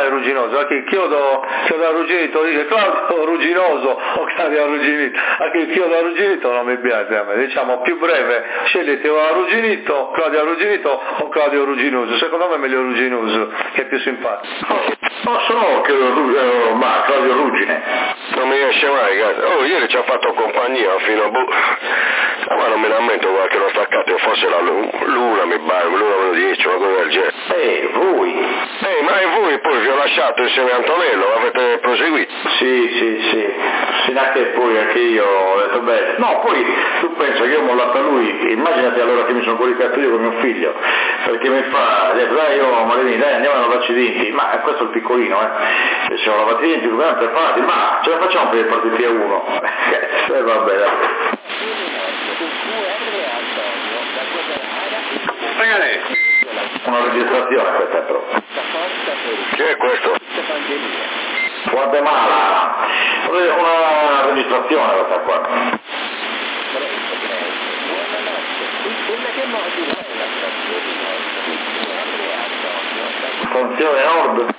è rugginoso, anche chiodo arrugginito, dice Claudio rugginoso o Claudio arrugginito, anche il chiodo arrugginito non mi piace a me, diciamo più breve, scegliete arrugginito, Claudio arrugginito o Claudio rugginoso, secondo me è meglio rugginoso, che è più simpatico. No, sono ma Claudio Ruggine. Non mi riesce mai, ieri ci ha fatto compagnia fino a ma non me ne ammento qualche l'ho staccato, forse l'una mi pare, l'una 10, una cosa del genere. Voi? Ma e voi poi vi ho lasciato insieme a Antonello, avete proseguito? Sì, neanche poi anche io ho detto bene. No, poi tu pensa che io ho mollato a lui, immaginati allora che mi sono coricato io con mio figlio, perché mi ha detto dai Marini, dai andiamo a lavarci i denti, ma questo è il piccolino, se siamo lavati i denti, dobbiamo preparati, ma ce la facciamo per i partiti a uno? Vabbè, dai. Ragazzi, una registrazione questa però. Che è questo? Guatemala, una registrazione questa qua. Stazione Nord.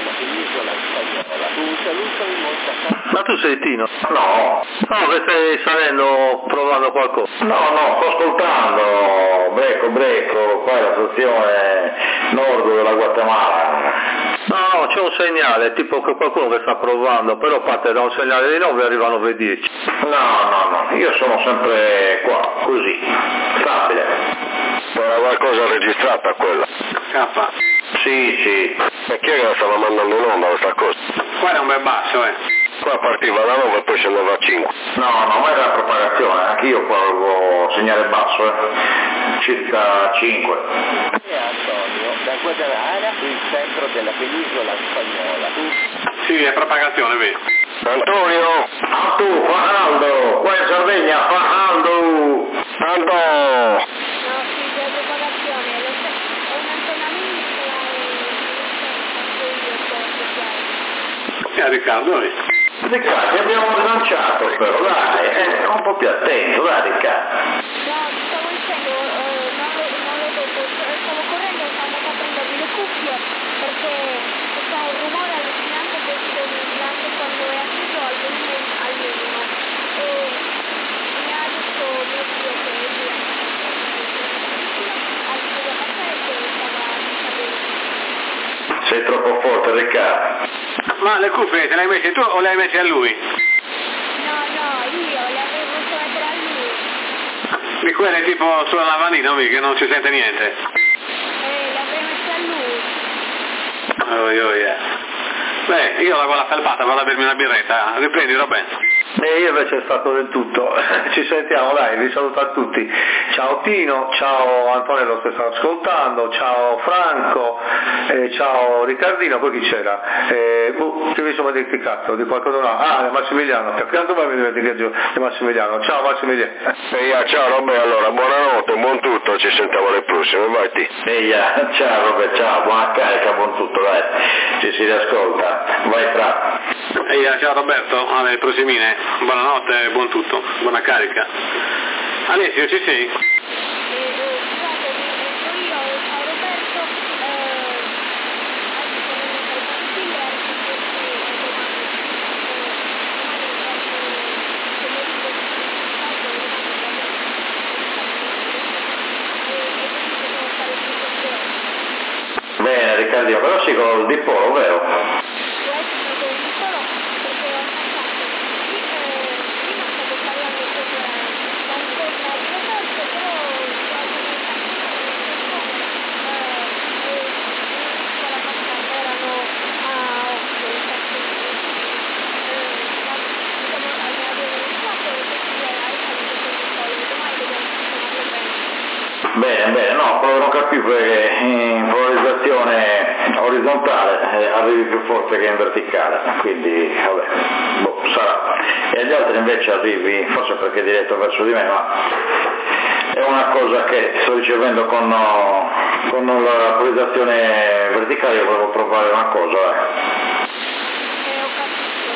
Ma tu sei Tino? No, che stai salendo provando qualcosa? no, sto ascoltando, Breco, qua è la stazione nord della Guatemala. No, c'è un segnale, tipo che qualcuno che sta provando, però parte da un segnale di 9 e arrivano 10. No, io sono sempre qua, così, stabile. Era qualcosa registrata quella? K. Sì. E chi è che la stava mandando in onda questa cosa? Qua è un bel basso, Qua partiva da 9 e poi scendeva a 5. No, ma era la propagazione, anche io qua avevo segnale basso, circa 5. Antonio, da Guadalajara, il centro della penisola spagnola. Sì, è propagazione, vedi. Antonio! Tu, fa caldo, qua in Sardegna fa caldo. Anto! No, sì, c'è propagazione, è un antenamento Riccardo, Riccardo, ti abbiamo rilanciato però, dai, un po' più attento, dai Riccardo. No, stavo dicendo, non lo dopo, stavo correndo, stavo andando a prendermi le cuffie perché c'è un rumore allucinante questo anche quando è acceso al minimo e mi ha detto mio zio che lui ha visto da passare che stava Sei troppo forte Riccardo. Ma le cuffie te le hai messe tu o le hai messe a lui? No, io le avevo voluto mettere a lui. Di quelle tipo sulla lavandina, che non si sente niente? Le avrei messe a lui. Beh, io la la felpata, vado a bermi una birretta, riprendi Roberto. E io invece è stato del tutto, ci sentiamo, dai, vi saluto a tutti. Ciao Tino, ciao Antonello che sta ascoltando, ciao Franco, ciao Riccardino, poi chi c'era? Che mi sono dimenticato di qualcosa no? Massimiliano, quanto mai mi dimentico di Massimiliano? Ciao Massimiliano. Ciao Roberto, allora buonanotte, buon tutto, ci sentiamo alle prossime, vai ti. Ciao Roberto, ciao, buona carica, buon tutto, dai, ci si riascolta, vai tra. Ciao Roberto, alle prossimine. Buonanotte, buon tutto, buona carica. Alessio, ci sei? Scusate, io, ciao Roberto, Bene Riccardino, però sì con il dipolo, vero? Bene, no, quello non capivo perché in polarizzazione orizzontale arrivi più forte che in verticale, quindi vabbè, sarà. E agli altri invece arrivi, forse perché è diretto verso di me, ma è una cosa che sto ricevendo con la polarizzazione verticale, io volevo provare una cosa. ho capito.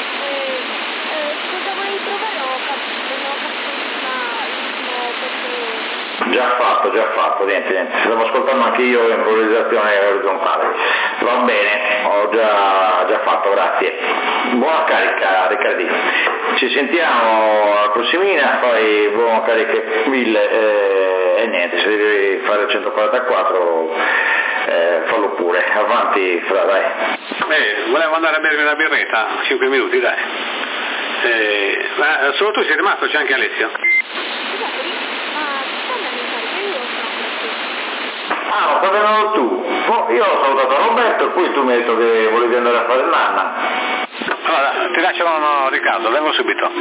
Cosa volevi provare? Ho capito, ma l'ultimo perché... Già fatto. già fatto, niente, stavo ascoltando anche io improvvisazione orizzontale, va bene, ho già fatto, grazie, buona carica Riccardino, ci sentiamo alla prossimina, poi buona carica 1000 e niente, se devi fare il 144 fallo pure, avanti Fra, dai. Volevo andare a bermi una birretta, 5 minuti dai. Ma solo tu sei rimasto, c'è anche Alessio? Ah, lo sapevo tu. Io ho salutato Roberto e poi tu mi hai detto che volevi andare a fare l'Anna. Allora, ti lascio con Riccardo, vengo subito.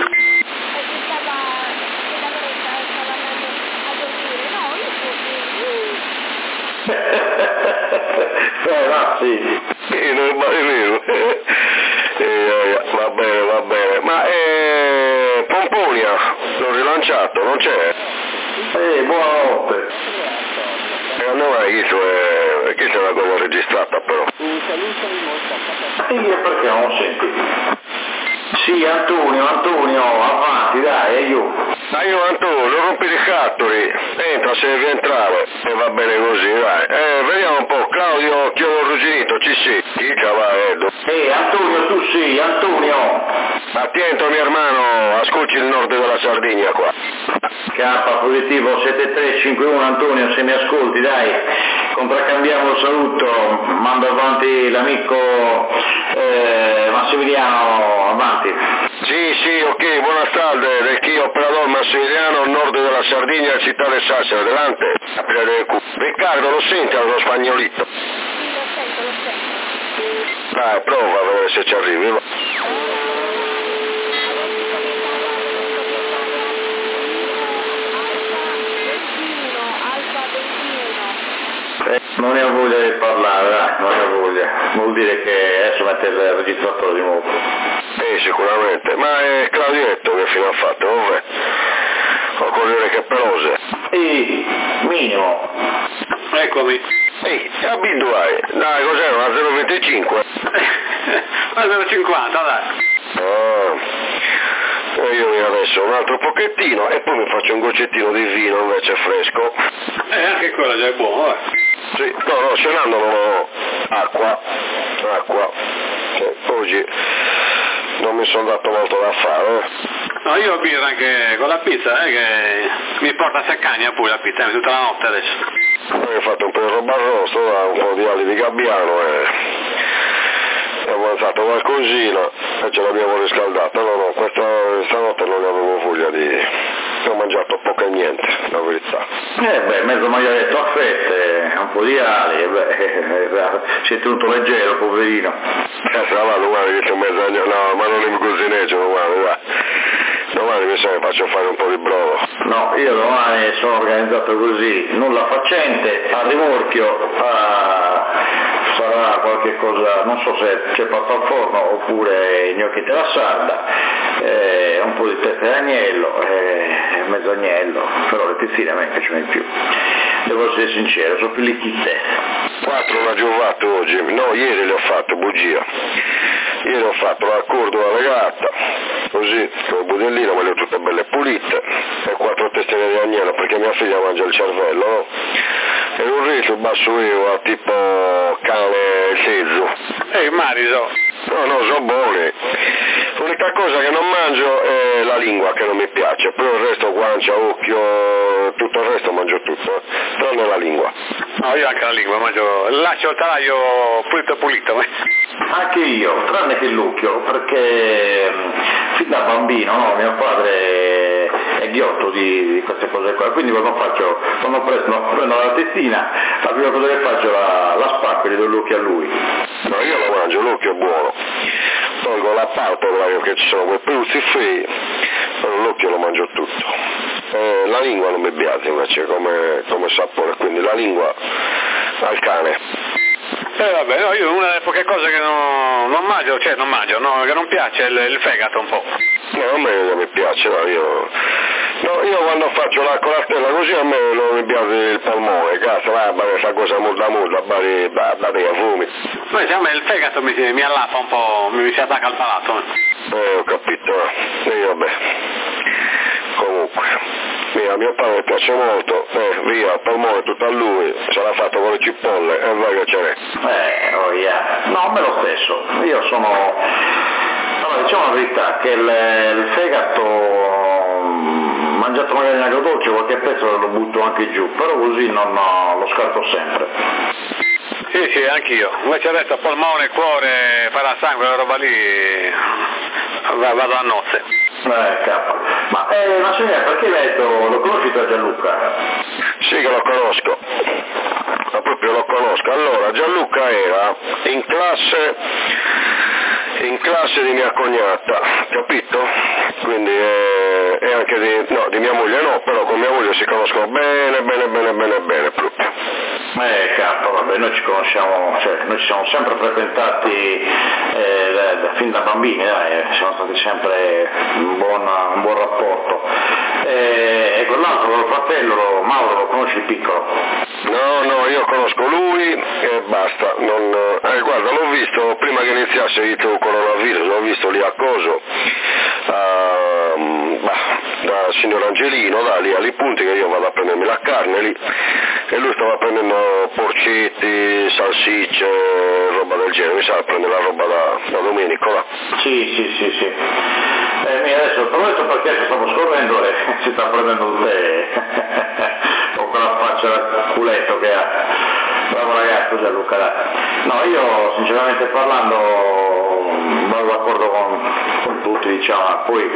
Ma sì. Va bene. Ma Pomponia, l'ho rilanciato, non c'è? Buonanotte. Non hai visto, questa è una cosa registrata però. Sì, perché non lo senti? Sì, Antonio, avanti, dai, aiuto. Dai, io Antonio, rompi i cattoli, entra se devi entrare, e va bene così, vai. Vediamo un po', Claudio, chiedo arrugginito, ci sei? Chi cavallo? Antonio, tu sì, Antonio. Attento mio hermano, ascolti il nord della Sardegna qua. K positivo 7351 Antonio, se mi ascolti, dai, contraccambiamo il saluto, mando avanti l'amico Massimiliano, avanti. Sì, ok, buenas tardes, de aquí operador Massimiliano, nord della Sardegna, città del Sassero, adelante. Riccardo, lo senti allo spagnolito? Lo sento. Dai, prova a vedere se ci arrivi. Non ne ho voglia di parlare, dai, non ne ho voglia. Vuol dire che adesso mette il registratore di nuovo. Sicuramente. Ma è Claudietto che fino ha fatto, vabbè. Ho cogliere che pelose. Minimo. Eccomi. Abituai. Dai, cos'era? Una 0,25? Una 0,50, dai. Io adesso un altro pochettino e poi mi faccio un goccettino di vino invece fresco. Anche quello già è buono, Sì, no, cenando non ho acqua. Oggi non mi sono dato molto da fare. No, io ho birra anche con la pizza, che mi porta a Saccagna pure la pizza, tutta la notte adesso. Poi ho fatto un po' di roba arrosto, un po' di ali di gabbiano e ho avanzato qualcosina e ce l'abbiamo riscaldata. No, stanotte non ne avevo voglia di... ho mangiato poco e niente, la verità. Mezzo maialetto a fette, un po' di ali, si è tenuto leggero, poverino. Guarda che c'è mezzo, no, ma non mi cosineggiano, guarda. Domani mi sa che faccio fare un po' di brodo. No, io domani sono organizzato così, nulla facente, a rimorchio, sarà qualche cosa, non so se c'è papà al forno oppure gnocchi della sarda, un po' di testa d'agnello, mezzo agnello, però le tezzine a me piacciono di più. Devo essere sincero, sono più lichite. 4 non ho fatto oggi, no, ieri le ho fatto, bugia. Ieri ho fatto l'accordo alla regata, così, con il budellino, ma le ho tutte belle pulite, e 4 testine di agnello perché mia figlia mangia il cervello, no? E un riso basso io, tipo cane sezzo. Mariso. No, sono buoni. L'unica cosa che non mangio è la lingua, che non mi piace, poi il resto guancia, occhio, tutto il resto mangio tutto, tranne la lingua. No, io anche la lingua mangio, lascio il talaio pulito. Anche io, tranne che l'occhio, perché fin da bambino, no, mio padre è ghiotto di queste cose qua, quindi quando prendo la testina, la prima cosa che faccio la spacco e gli do l'occhio a lui. No, io lo mangio, l'occhio è buono, tolgo la palpebra che ci sono quei peluzzi fei, però l'occhio lo mangio tutto. La lingua non mi piace invece come sapore, quindi la lingua al cane. Vabbè, no, io una delle poche cose che non mangio, che non piace è il fegato un po'. No, a me non mi piace, io quando faccio la colatella così a me non mi piace il polmone, cazzo, va bene, fa cosa molta, a fumi. Poi a me il fegato mi allappa un po', mi si attacca al palato. Ho capito, vabbè, comunque. mio padre piace molto, via, il polmone tutto a lui, ce l'ha fatto con le cipolle e vai che ce n'è. Oh yeah. No, a me lo stesso, io sono, allora diciamo la verità, che il fegato, mangiato magari in agrodolce, qualche pezzo lo butto anche giù, però così non lo scarto sempre. Sì, anch'io, invece resta polmone, cuore, parasangue, la roba lì, vado a nozze. Capo. Ma signora, perché lei lo conosci tu Gianluca? Sì che lo conosco, ma proprio lo conosco. Allora, Gianluca era in classe di mia cognata, capito? Quindi e anche di mia moglie no, però con mia moglie si conoscono bene proprio. Capo, vabbè, noi ci conosciamo, cioè noi ci siamo sempre frequentati fin da bambini, siamo stati sempre un buon rapporto. E quell'altro, il fratello, Mauro, lo conosci il piccolo? No, io conosco lui e basta, guarda, l'ho visto prima che iniziasse il coronavirus, l'ho visto lì a Coso, da signor Angelino, da lì alle punti che io vado a prendermi la carne lì, e lui stava prendendo porcetti, salsicce, roba del genere, mi sa prendere la roba da Domenico là. Sì. Adesso prometto perché stavo scorrendo e si sta prendendo un tè con quella faccia da culetto che ha. Bravo ragazzo Gianluca. No, io sinceramente parlando vado d'accordo con tutti, diciamo, poi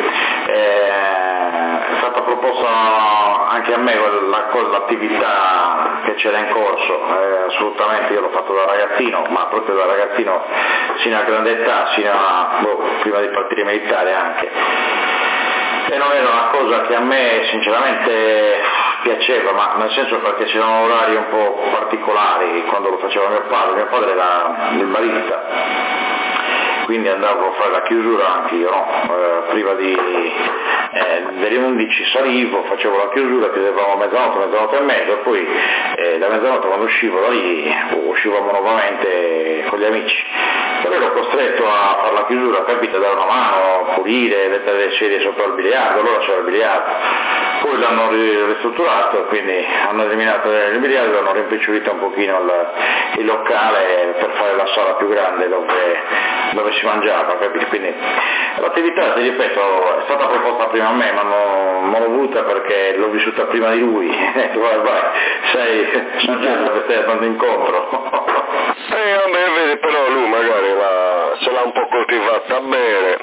è stata proposta anche a me l'attività che c'era in corso, assolutamente io l'ho fatto da ragazzino, ma proprio da ragazzino sino a grande età, prima di partire militare anche, e non era una cosa che a me sinceramente piaceva, ma nel senso perché c'erano orari un po' particolari quando lo faceva mio padre era il barista, quindi andavo a fare la chiusura anche io, no? Prima delle 11 salivo, facevo la chiusura, chiudevamo mezzanotte e mezza, poi da mezzanotte quando uscivo da lì uscivamo nuovamente con gli amici, però ero costretto a fare la chiusura, capito, dare una mano, a pulire, mettere le sedie sopra il biliardo, allora c'era il biliardo, poi l'hanno ristrutturato, quindi hanno eliminato il biliardo, hanno rimpicciolito un pochino il locale per fare la sala più grande dove si mangiava, capito? Quindi l'attività, ti ripeto, è stata proposta prima a me, ma non l'ho voluta perché l'ho vissuta prima di lui. vai, sei soggetto che stai andando incontro. Vabbè, vedi, però lui magari se l'ha un po' coltivata bene,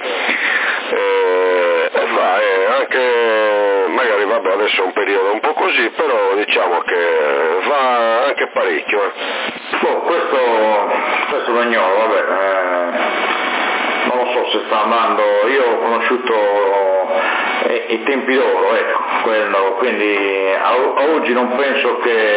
e va, anche magari vabbè adesso è un periodo un po' così, però diciamo che va anche parecchio. Questo lo ignoro, vabbè. Non lo so se sta andando, io ho conosciuto i tempi d'oro, ecco, quello, quindi a oggi non penso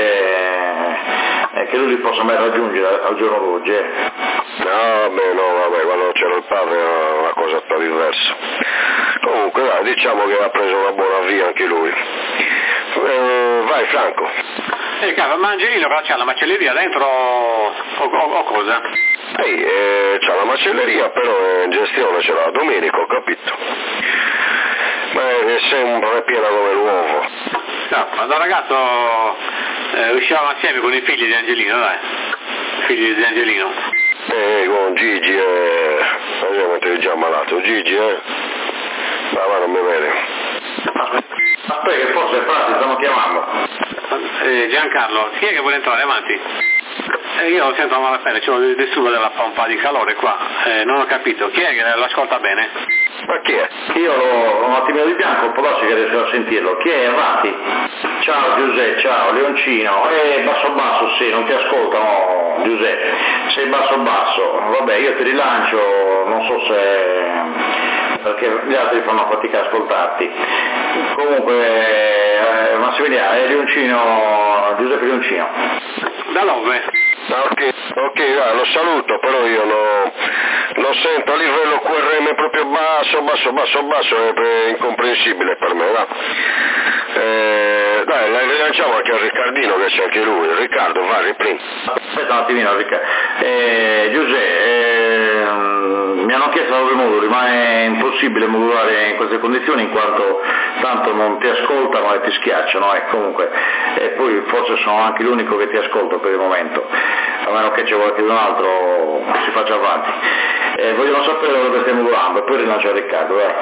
che lui li possa mai raggiungere al giorno d'oggi. No, quando c'era il padre era una cosa un po' diversa. Comunque dai, diciamo che ha preso una buona via anche lui. Vai Franco. Ma Angelino c'ha la macelleria dentro o cosa? C'ha la macelleria, però in gestione ce l'ha Domenico, capito? Ma sembra piena come l'uovo. No, ma da ragazzo uscivamo assieme con i figli di Angelino, dai. Figli di Angelino. Con Gigi è già ammalato. Gigi, ma non mi vede. Aspetta che forse frati stanno chiamando. Giancarlo, chi è che vuole entrare avanti? Io sento male pelle, c'ho il disturbo della pompa di calore qua, non ho capito, chi è che l'ascolta bene? Ma chi è? Io ho un attimino di bianco, può darsi che riesco a sentirlo. Chi è? Avanti? Ciao Giuseppe, ciao Leoncino. Basso, sì, non ti ascoltano Giuseppe. Sei basso. Vabbè, io ti rilancio, non so se perché gli altri fanno fatica a ascoltarti. Comunque Massimiliano, Leoncino, Giuseppe Leoncino. Da dove? Ok, lo saluto, però io lo sento a livello QRM proprio basso, è incomprensibile per me, va? Dai, la rilanciamo anche a Riccardino che c'è anche lui. Riccardo, vai, riprendi. Aspetta un attimino, Riccardo. Giuseppe, mi hanno chiesto dove muovo, rimane in impossibile modulare in queste condizioni in quanto tanto non ti ascoltano e ti schiacciano, comunque, e poi forse sono anche l'unico che ti ascolta per il momento, a meno che c'è qualcun altro si faccia avanti. Vogliono sapere dove stai modulando e poi rilancia Riccardo, dai.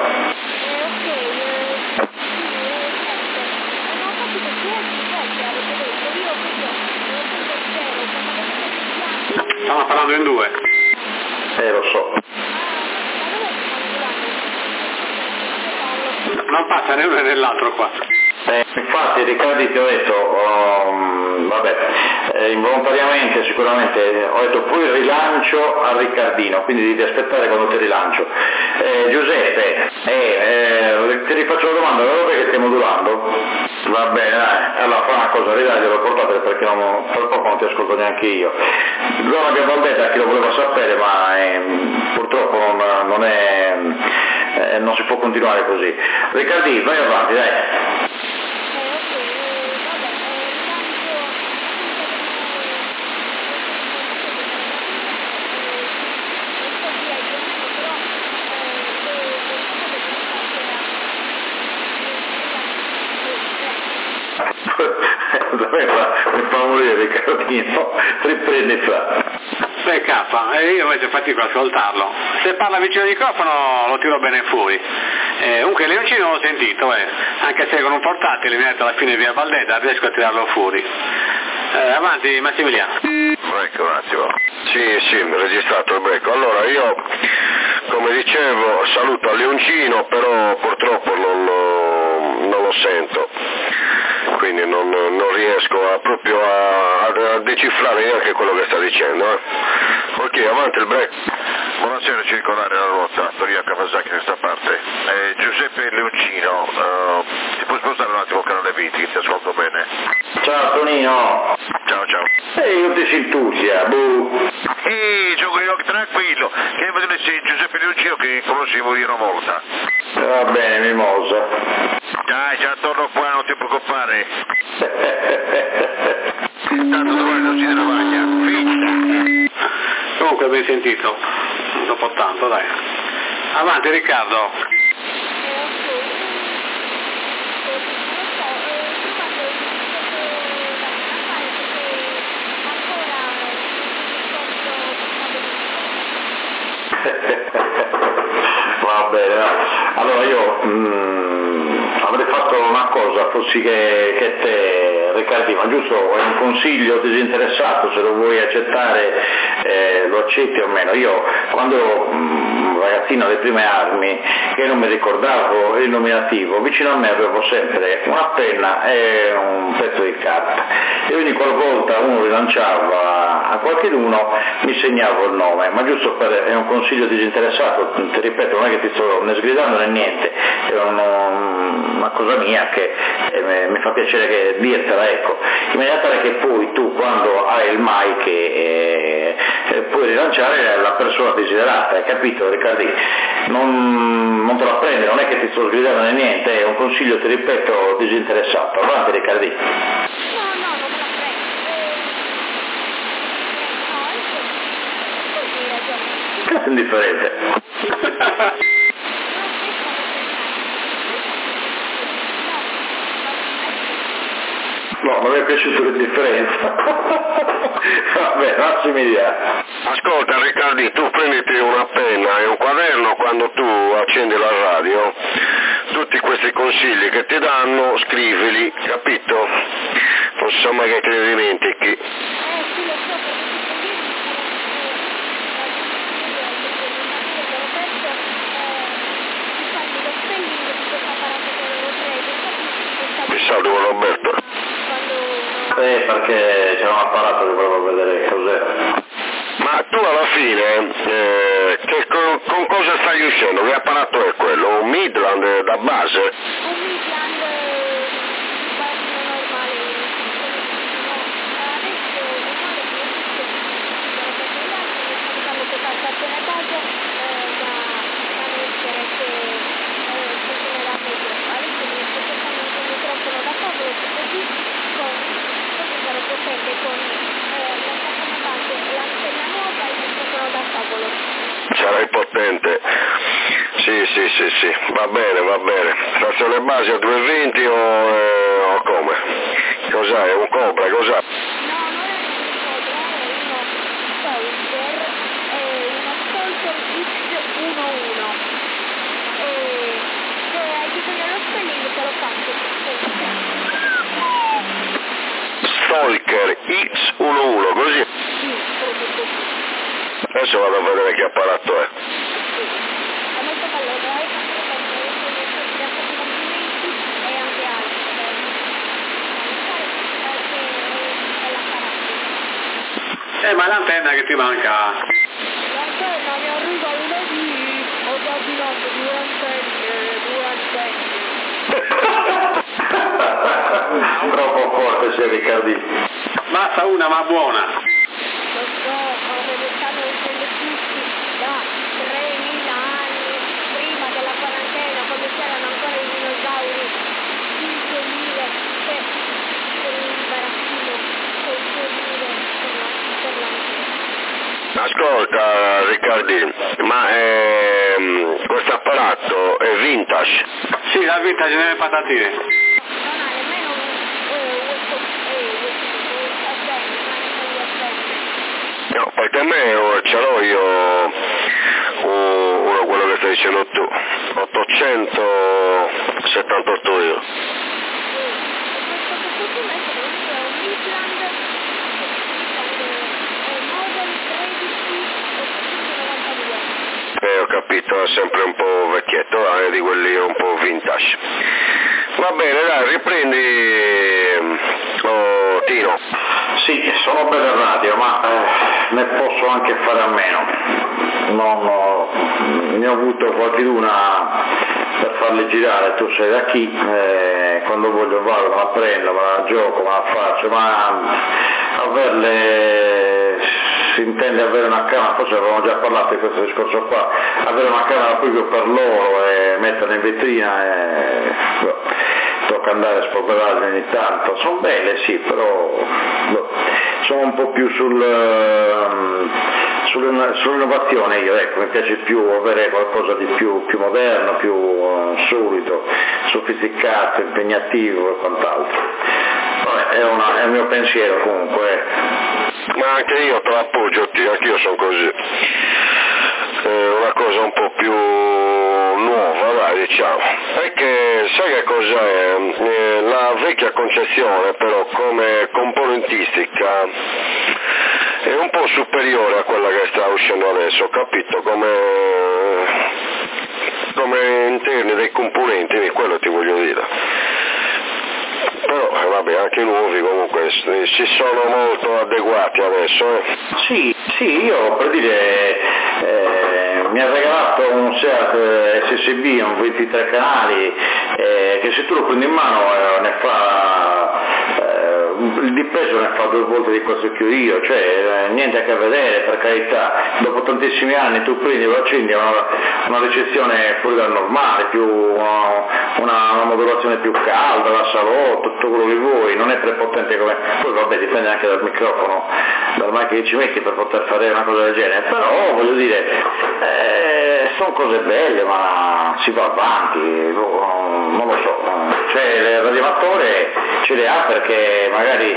Stiamo parlando in due. Lo so. Non passa né uno né l'altro qua. Infatti Riccardi ti ho detto, involontariamente sicuramente ho detto poi rilancio a Riccardino, quindi devi aspettare quando ti rilancio. Giuseppe, ti rifaccio la domanda, dove che stai modulando? Va bene, dai, allora fa una cosa, ridaglielo, portatelo perché per poco non ti ascolto neanche io. Zona Via Valdetta, chi lo voleva sapere, ma purtroppo non si può continuare così. Riccardi, vai avanti, dai. Mi fa morire Riccardino, riprendi fra. Beh, K, io invece fatico ad ascoltarlo. Se parla vicino al microfono lo tiro bene fuori. Comunque Leoncino l'ho sentito, anche se con un portatile mi ha detto alla fine via Valdetta riesco a tirarlo fuori. Avanti Massimiliano. Break un attimo. Sì, registrato il break. Allora io, come dicevo, saluto a Leoncino, però purtroppo non lo sento. Quindi non riesco proprio a decifrare neanche quello che sta dicendo. Ok, avanti il break. Buonasera, circolare la ruota, Toria Kawasaki da questa parte. Giuseppe Leoncino, ti puoi spostare un attimo canale 20, ti ascolto bene. Ciao Tonino. Ciao. Io ti sentuzia, gioco io tranquillo, che vedete sei Giuseppe Leoncino che conoscevo io una volta. Va bene, mimosa. Dai, già torno qua, non ti preoccupare. Tanto domani non si travaglia, finta. Comunque ben sentito, dopo tanto, dai. Avanti Riccardo. Va bene, allora io avrei fatto una cosa, fossi che te Riccardi, ma giusto è un consiglio disinteressato, se lo vuoi accettare lo accetti o meno. Io quando ero ragazzino alle prime armi, che non mi ricordavo il nominativo, vicino a me avevo sempre una penna e un pezzo di carta e quindi qualvolta uno rilanciava a qualcuno mi segnavo il nome, ma giusto è un consiglio disinteressato, ti ripeto, non è che ti sto né sgridando né niente, è una cosa mia che mi fa piacere dirtela, ecco, in maniera tale che poi tu quando hai il mic puoi rilanciare la persona desiderata, hai capito Riccardi? Non te la prendi, non è che ti sto sgridando né niente, è un consiglio, ti ripeto, disinteressato. Avanti Riccardi. No, non me la prendo. Cazzo indifferente. No, non mi è piaciuta l'indifferenza. Vabbè, Massimiliano. Ascolta Riccardi, tu prenditi una penna e un quaderno quando tu accendi la radio, tutti questi consigli che ti danno, scrivili, capito? Non so mai che te ne dimentichi. Sì, lo so, Ti saluto Roberto. Perché c'era un apparato che volevo vedere cos'era. Ma tu alla fine con cosa stai uscendo? Che apparato è quello? Un Midland da base? Un Midland normale. Sarai potente. Sì, va bene. Stazione base a 220 o come? Cos'è? È un Cobra, cos'è? No, non è un Soldier, è uno Soldier X11. Se hai bisogno dello spelling te lo faccio. Stalker X11, così? Sì, proprio così. Adesso vado a vedere che apparato è. È molto bello, dai, complimenti e anche altri. Ma l'antenna che ti manca? L'antenna mi arriva lunedì, ho già abbinato 2 antenne. Troppo forte sei Riccardino. Basta una ma buona. Lo so, come lo stanno dicendo tutti da 3000 anni prima della quarantena, quando c'erano ancora i dinosauri, 5.000 per il barattino, 6.000 per l'antena. Ascolta Riccardino, ma questo apparato è vintage? Sì, la vintage nelle patatine. Non ha nemmeno No, perché me ce l'ho io uno quello che stai dicendo tu, 878 euro. Ho capito, è sempre un po' vecchietto, di quelli un po' vintage. Va bene, dai, riprendi, Tino. Sì, sono per il radio, ma ne posso anche fare a meno. Ne ho avuto qualchuna per farle girare, tu sai da chi, quando voglio vado, me la prendo, me la gioco, me la faccio, ma averle, si intende avere una camera, forse avevamo già parlato di questo discorso qua, avere una camera proprio per loro e metterla in vetrina tocca andare a spolverarle ogni tanto, sono belle sì, però sono un po' più sull'innovazione io, ecco, mi piace più avere qualcosa di più moderno, più solido, sofisticato, impegnativo e quant'altro. Vabbè, è il mio pensiero comunque. Ma anche io te l'appoggio, anch'io sono così. Una cosa un po' più nuova, dai, diciamo. Perché sai che cos'è? La vecchia concezione però come componentistica è un po' superiore a quella che sta uscendo adesso, capito? Come interni dei componenti, quello ti voglio dire. Però vabbè, anche i nuovi comunque si sono molto adeguati adesso. Sì, io per dire mi ha regalato un Seat SSB, un 23 canali, che se tu lo prendi in mano ne fa di peso ne fa 2 volte di questo che ho io, cioè niente a che vedere, per carità, dopo tantissimi anni tu prendi e lo accendi, una ricezione fuori dal normale, più una modulazione più calda, la salotto, tutto quello che vuoi, non è prepotente come, poi vabbè dipende anche dal microfono, dal mic che ci metti per poter fare una cosa del genere, però voglio dire, sono cose belle ma si va avanti, non lo so, cioè il radioamatore ce le ha perché magari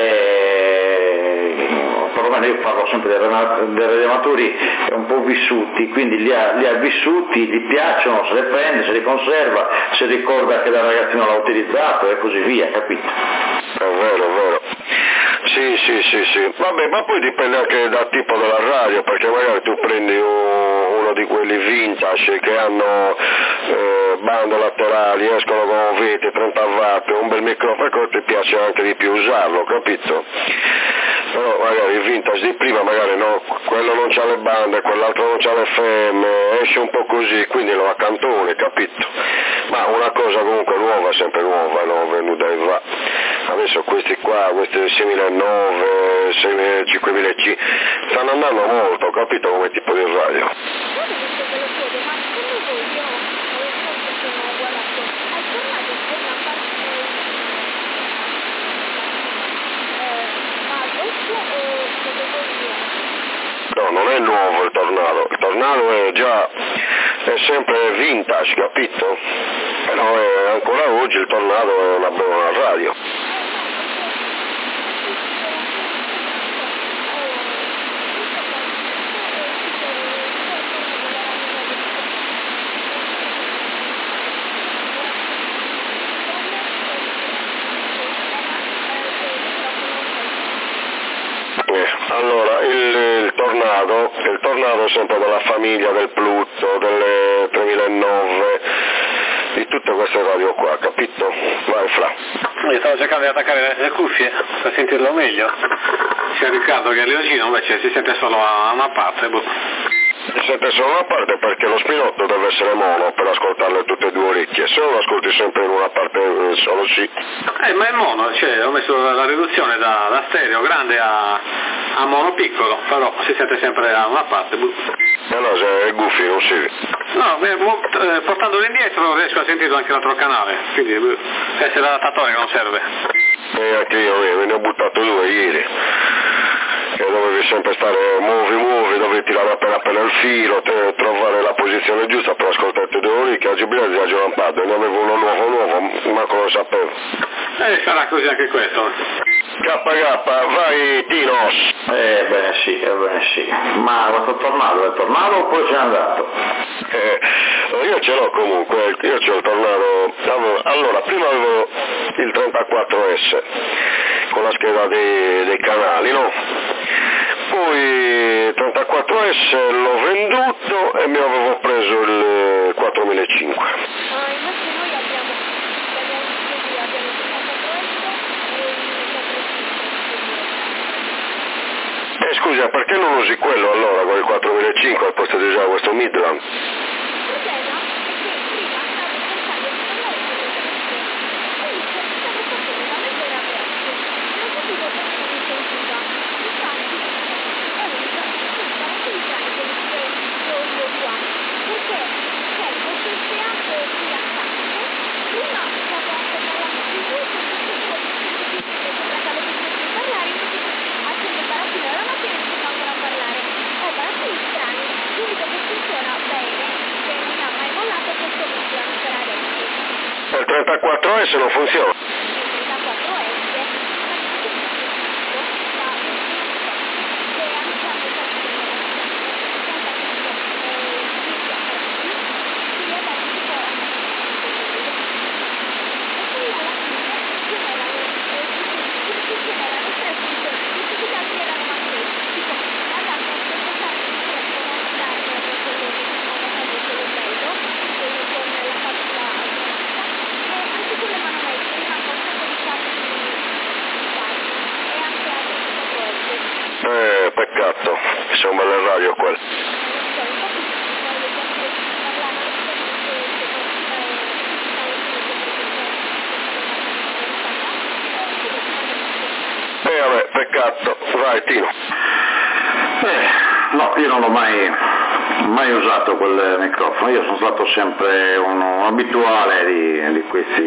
perlomeno io parlo sempre dei radioamatori un po' vissuti, quindi li ha vissuti, gli piacciono, se le prende, se li conserva, se ricorda che da ragazzino l'ha utilizzato e così via, capito? È vero. Sì. Vabbè, ma poi dipende anche dal tipo della radio, perché magari tu prendi uno di quelli vintage che hanno bande laterali, escono con 20-30 watt, un bel microfono, ecco, ti piace anche di più usarlo, capito? Però magari il vintage di prima magari no, quello non c'ha le bande, quell'altro non c'ha le FM, esce un po' così, quindi lo accantone, capito? Ma una cosa comunque nuova, sempre nuova, no? Venuta e va. Adesso questi 6009, 5000C, stanno andando molto, capito, come tipo di radio? No, non è nuovo il Tornado è già è sempre vintage, capito? Però ancora oggi il Tornado è una buona radio. Allora, il Tornado è sempre della famiglia del Pluto, delle 3009, di tutte queste radio qua, capito? Vai Fra. Io stavo cercando di attaccare le cuffie per sentirlo meglio. C'è Riccardo che è lì vicino, invece si sente solo a una parte. Si sente solo una parte perché lo spinotto deve essere mono per ascoltarle tutte e due orecchie, se no lo ascolti sempre in una parte solo sì. Ma è mono, cioè ho messo la riduzione da stereo grande a mono piccolo, però si sente sempre a una parte. No, se è guffy non si vede. No, portandolo indietro riesco a sentirlo anche l'altro canale, quindi deve essere l'adattatore che non serve. E anche io me ne ho buttato due ieri. E dovevi sempre stare muovi, dovevi tirare appena il filo, trovare la posizione giusta per ascoltarti due orecchie. Oggi bisogna già lampado, ne avevo uno nuovo, ma come lo sapevo. Sarà così anche questo. KK, vai Dinos. Ebbene sì. Ma questo Tornado è tornato o poi c'è andato? Io ce l'ho comunque, io c'ho il Tornado. Allora, prima avevo il 34S con la scheda dei canali, no? Poi 34S l'ho venduto e mi avevo preso il 4005. Invece noi abbiamo Scusa, perché non usi quello allora con il 4005 al posto di usare questo Midland? Il 34S non funziona. Peccato, sono belle radio quelle. Vabbè, peccato, vai Tino. No, io non l'ho mai usato quel microfono, io sono stato sempre un abituale di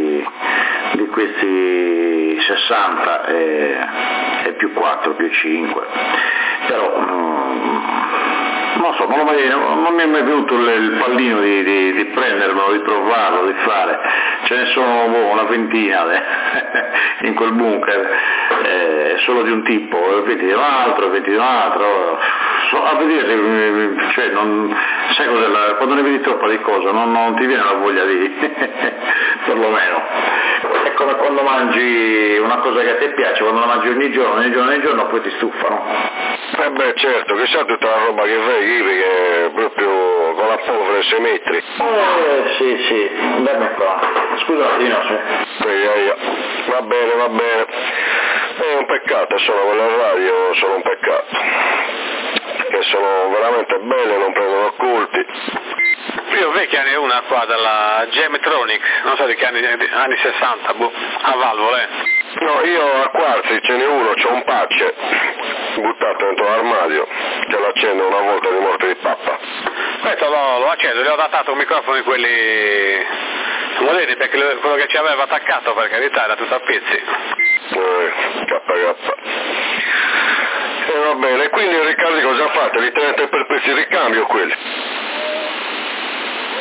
questi 60 e più 4, più 5, però non so, non mi è mai venuto il pallino di prendermelo, di provarlo, di fare, ce ne sono una ventina in quel bunker, solo di un tipo, 20 di un altro, a vedere, cioè sai cos'è, quando ne vedi troppa di cosa non ti viene la voglia di perlomeno, è come quando mangi una cosa che a te piace, quando la mangi ogni giorno poi ti stufano. Beh certo, che sa tutta la roba che vedi, perché proprio con la polvere 6 metri. Sì, dammi qua, scusa Dino, Va bene. È un peccato, sono quelle radio, sono un peccato. Che sono veramente belle, non prendono colpi. Io ho vecchia ne una qua dalla Gemtronics, non so di che anni 60, a valvole. No, io a quarzi ce n'è uno, c'ho un patch buttato dentro l'armadio, che lo accendo una volta di morte di pappa. Questo l'ho acceso, gli ho adattato un microfono di quelli moderni, perché quello che ci aveva attaccato, per carità, era tutto a pezzi. KK. Va bene, quindi i ricambi cosa fate? Li tenete per pezzi di ricambio quelli?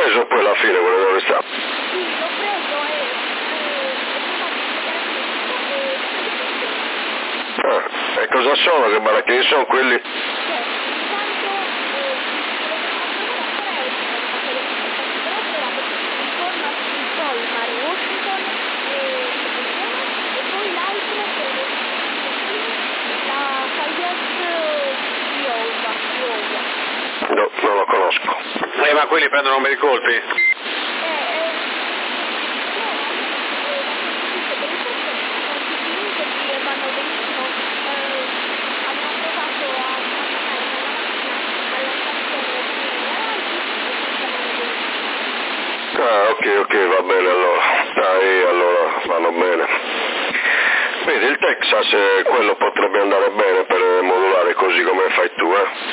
preso poi alla fine quello dove sta? Sì, l'ho preso E cosa sono che baracchini sono quelli? No, non lo conosco. Ma quelli prendono un bel colpi? Ah, ok, va bene allora. Dai, allora vanno bene. Vedi, il Texas quello potrebbe andare bene per modulare così come fai tu,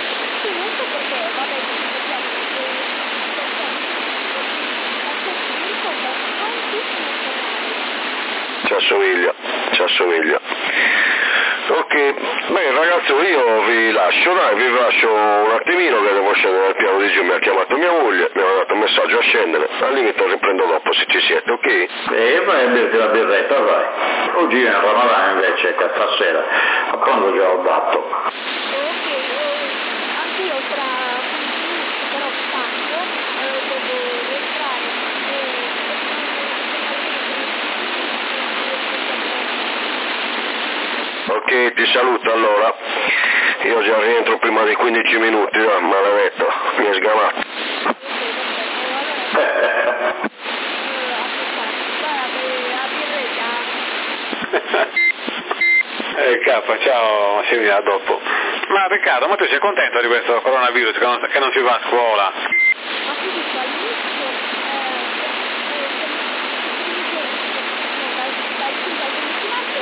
Ci assomiglia. Ok, bene ragazzi, io vi lascio un attimino che devo scendere al piano di giù, mi ha chiamato mia moglie, mi ha dato un messaggio a scendere, al limite riprendo dopo se ci siete, ok? Vai a berti la birretta, vai. Oggi è il Ramadan invece, che stasera, a quando già ho dato. Anche io tra 15 minuti però stacco, devo rientrare Ok, ti saluto allora. Io già rientro prima di 15 minuti, maledetto, mi è sgamato. K, ciao Massimiliano, a dopo. Ma Riccardo, ma tu sei contento di questo coronavirus che non si va a scuola? Ma ti dico, all'inizio dal 5 al 15 maggio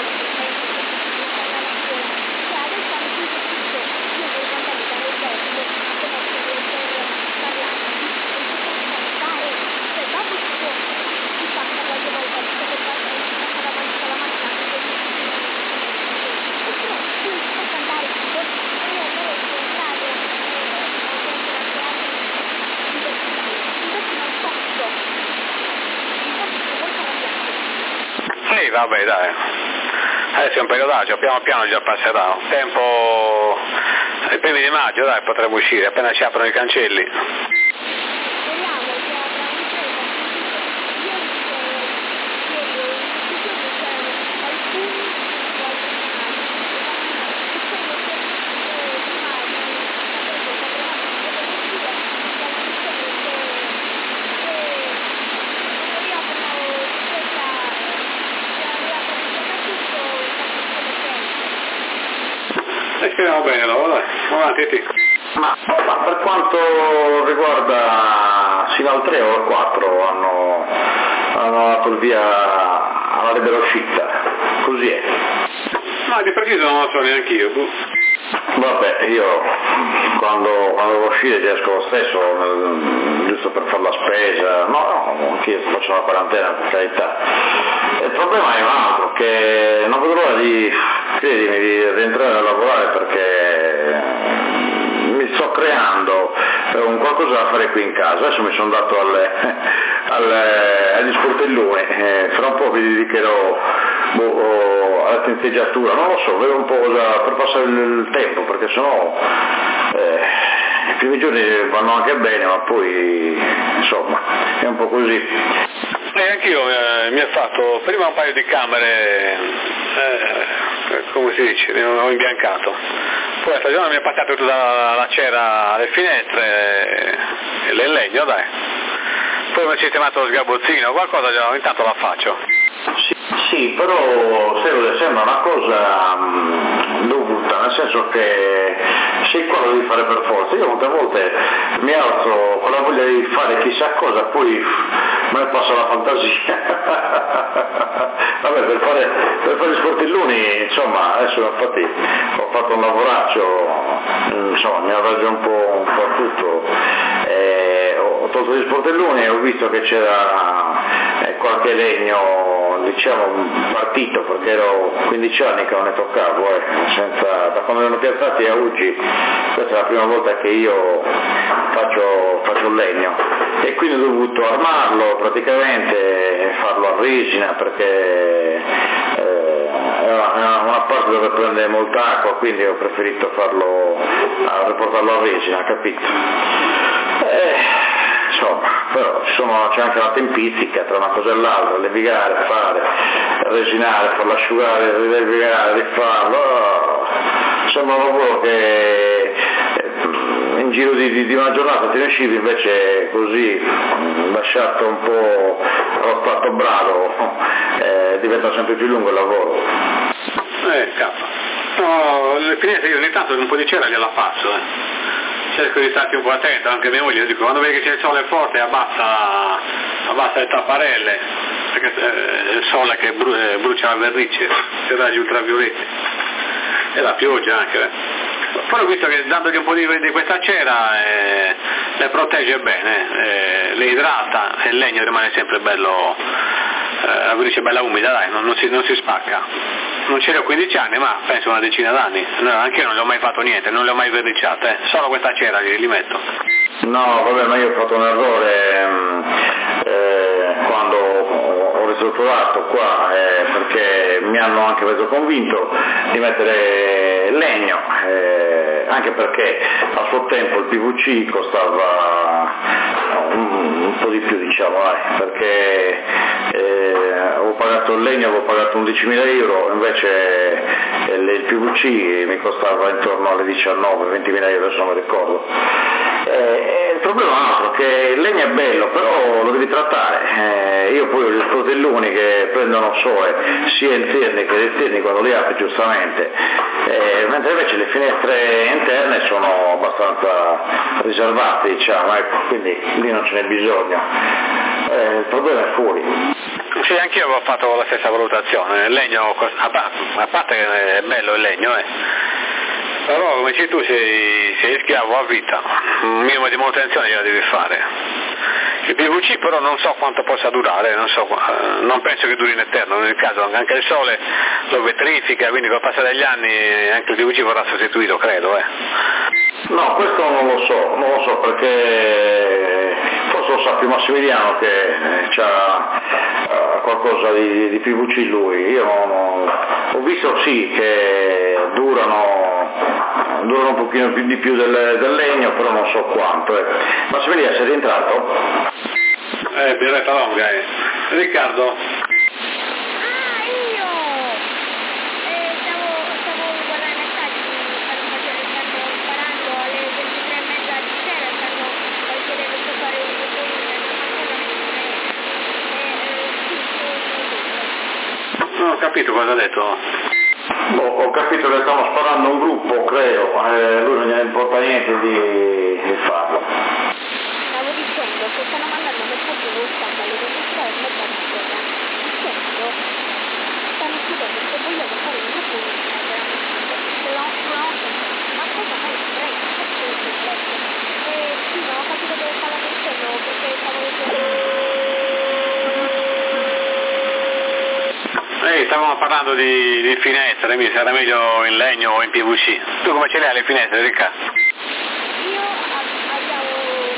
adesso hanno chiuso tutto, io devo andare dalle 7 a conoscere per parlare cioè dopo si passa qualche volta visto che passa la mattina però tu posso andare tipo e allora devo entrare invece non posso molto arrabbiato. Vabbè dai, adesso è un periodaggio, piano piano già passerà, tempo ai primi di maggio dai potremo uscire, appena ci aprono i cancelli. Speriamo che avrà Speriamo bene, allora, avanti. Ma per quanto riguarda sino al 3 o al 4 hanno dato il via alla libera uscita, così è. Ma di preciso non lo so neanche io. Vabbè, io quando devo uscire riesco lo stesso, giusto per fare la spesa, no, anch'io faccio una quarantena per carità. Il problema è un altro, che non vedo l'ora di rientrare a lavorare perché mi sto creando un qualcosa da fare qui in casa. Adesso mi sono dato agli sportelloni, fra un po' vi dedicherò alla tinteggiatura, non lo so, vedo un po' per passare il tempo, perché sennò i primi giorni vanno anche bene, ma poi insomma è un po' così. E anch'io mi ha fatto prima un paio di camere, come si dice, ho imbiancato, poi la stagione mi è passata tutta la cera alle finestre e il legno, dai, poi mi ho sistemato lo sgabozzino, qualcosa già ogni tanto la faccio. Sì, però sembra una cosa dovuta, nel senso che sei qua lo devi fare per forza. Io molte volte mi alzo con la voglia di fare chissà cosa, poi me ne passa la fantasia. Vabbè, per fare gli sportelloni, insomma, adesso infatti ho fatto un lavoraccio, insomma, mi arraggio un po' a tutto. Ho tolto gli sportelloni e ho visto che c'era qualche legno diciamo partito, perché ero 15 anni che non ne toccavo, da quando erano piazzati a Uggi, questa è la prima volta che io faccio legno, e quindi ho dovuto armarlo praticamente, farlo a resina, perché era una parte dove prende molta acqua, quindi ho preferito riportarlo a resina, capito? Insomma, però c'è anche la tempistica tra una cosa e l'altra, levigare, fare, resinare, farlo asciugare, levigare, rifarlo, sembra un lavoro che in giro di una giornata te ne uscivi, invece così lasciato un po' allo stato brado diventa sempre più lungo il lavoro. No, le finestre io ogni tanto un po' di cera gliela passo, cerco di starti un po' attento, anche mia moglie, dico, quando vedi che c'è il sole forte abbassa le tapparelle, perché è il sole che brucia la vernice, i raggi ultravioletti, e la pioggia anche. Però ho visto che dandogli un po' di questa cera le protegge bene, le idrata e il legno rimane sempre bello, la vernice bella umida, dai, non si spacca. Non ce l'ho 15 anni, ma penso una decina d'anni. No, anche io non le ho mai fatto niente, non le ho mai verniciate, solo questa cera li metto. No, vabbè, ma io ho fatto un errore quando ho ristrutturato qua, perché mi hanno anche reso convinto di mettere legno, anche perché a suo tempo il PVC costava un po' di più, diciamo, perché avevo pagato il legno, avevo pagato 11.000 euro, invece il PVC mi costava intorno alle 19-20.000 euro, adesso non mi ricordo. Il problema è un altro, che il legno è bello, però lo devi trattare. Io poi ho gli sprodelloni che prendono sole, sia interni che esterni, quando li apri giustamente, mentre invece le finestre interne sono abbastanza riservate, diciamo, quindi lì non ce n'è bisogno. Il problema è fuori. Sì, anch'io avevo fatto la stessa valutazione, il legno, a parte che è bello il legno, però come dici tu sei schiavo a vita, un minimo di manutenzione gliela devi fare. Il PVC però non so quanto possa durare, non penso che duri in eterno, nel caso anche il sole lo vetrifica, quindi col passare degli anni anche il PVC verrà sostituito, credo. No, questo non lo so perché forse lo sa più Massimiliano che c'ha qualcosa di PVC lui. Io ho visto sì che durano un pochino di più del legno, però non so quanto. Massimiliano, sei rientrato? Birretta longa, Riccardo? Io! Stavo guardando i messaggi, stanno sparando alle 23:30 di sera, stanno chiedendo se fare un Non ho capito cosa ha detto. Ho capito che stanno sparando un gruppo, credo, lui non gli importa niente di farlo. Stavo dicendo che stanno mandando un messaggio WhatsApp alle 23:30 di sera, dicendo stanno chiedendo se vogliamo fare un gruppo in Instagram, ma cosa mai stretta, sì, non ho capito dove stavano dicendo, perché stavo stavamo parlando di finestre, mi sarà meglio in legno o in PVC. Tu come ce le hai le finestre, Ricca? Io abbiamo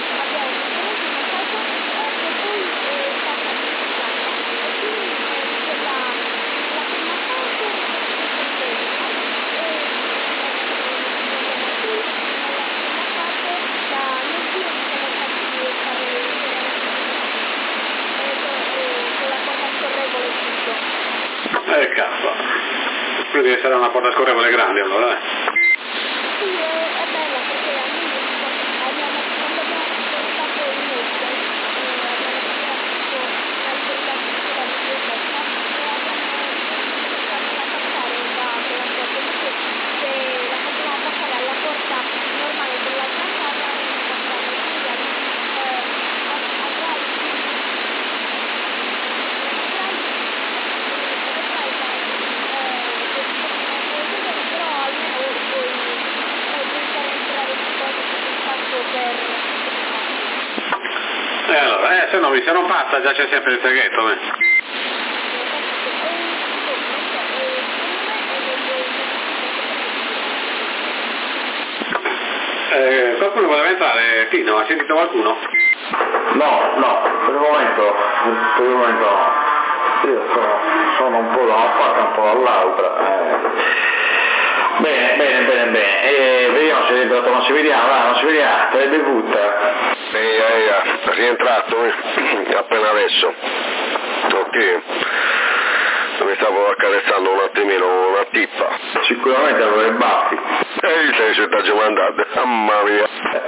Cazzo. Quindi deve essere una porta scorrevole grande allora, Sì, è bella perché abbiamo portato il mezzo, abbiamo passare alla porta normale della giornata allora, se no passa già c'è sempre il segreto. Qualcuno voleva entrare? Tino, ha sentito qualcuno? No, per il momento no. Io sono un po' da una parte, un po' dall'altra. Bene. Vediamo se è entrato Massimiliano, te l'hai bevuta? È rientrato appena adesso. Ok. Mi stavo accarezzando un attimino una tippa. Sicuramente aveva i baffi. Gli sei suttaggio mandato, mamma mia.